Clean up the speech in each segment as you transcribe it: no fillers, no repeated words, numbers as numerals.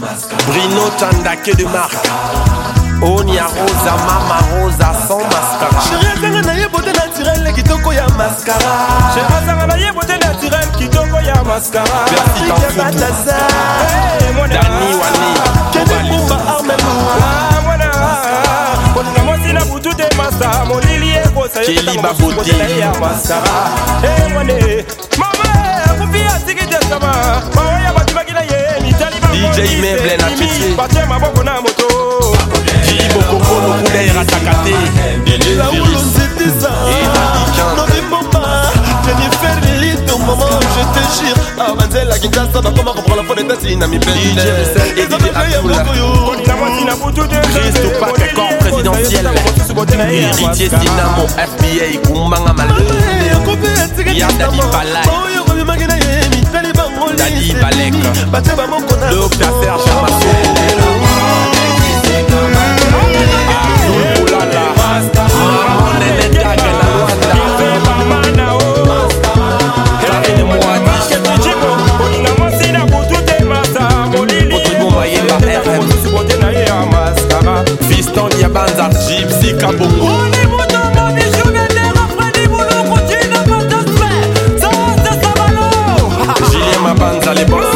Bruno Tandake de marque. Onia Rosa, Mama Rosa sans mascara. Chérie, zanga na ye beauté naturelle kitoko ya mascara. Chérie, zanga na ye beauté naturelle kitoko ya mascara. Merci Balthazar. Dani Wani. Kene Mumba Armelo. Kelly Babodi. DJ Meuble na Titi. Kiribo Koko no Koudaï Ratakate. La Oulon Jennifer Lily, ton moment, je te jure. Avancer la guitare, ça va comment reprendre la faute de ta sine, ami belle. Christo Pac, corps présidentiel. Héritier Dynamo, FBA, Kumbanga Malou. Yadali Balai. Dali Balek. Docteur Serge Amassou. Fiston Diabanza, Gypsy Kabongo. Julien Mabanza, les boss.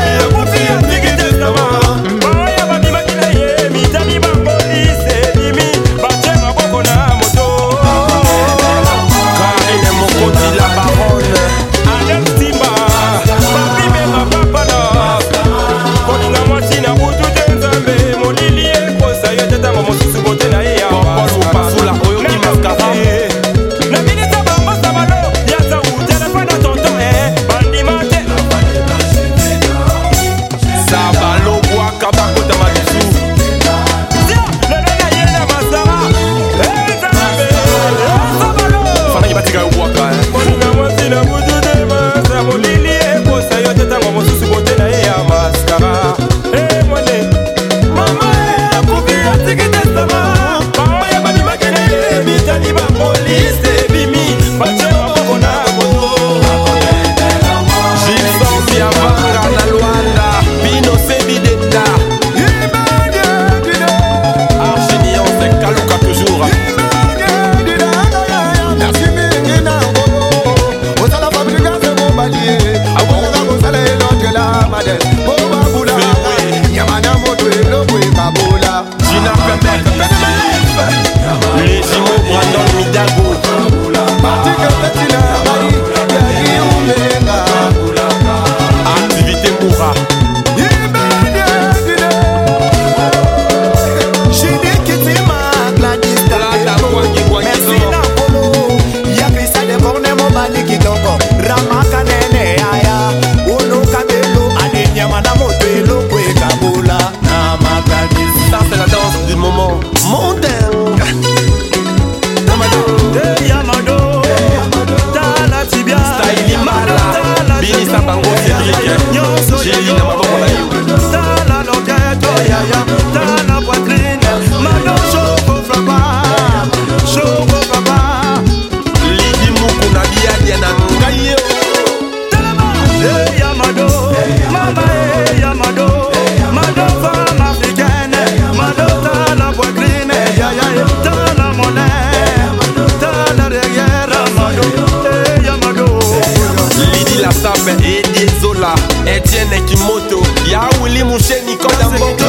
Etienne Kimoto, Yaouli Mouché, Nicolas Mboka.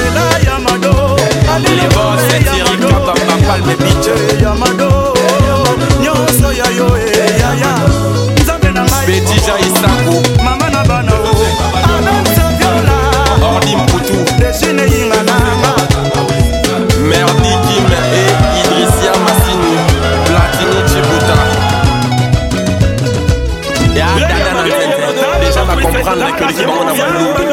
Les boss, c'est Thierry Kabamba, Palme Beach. Betty Jaïsako, Ordi Mpoutou, Merdi Kim et Idrissia Massini, Platini Djibouta. Déjà va comprendre que l'équipe on a voulu.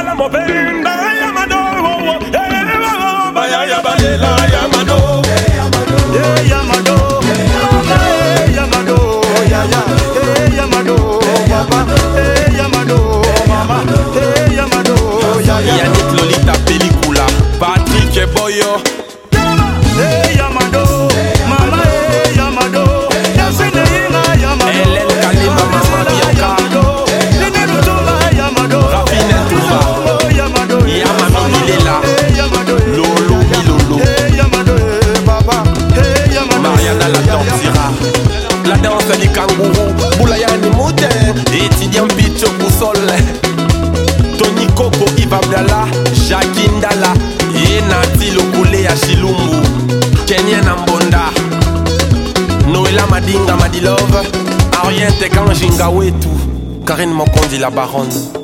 Yannick Lolita Pellicula, Patrick Boyo. Hélène Kalima, Maman Bianca. Rafine Touba. Linda Shilumbu, Kenya Nambonda, Noëlla Madinga Madilove, Ariente Kanjinga Wetu, Karine Mokondi la baronne.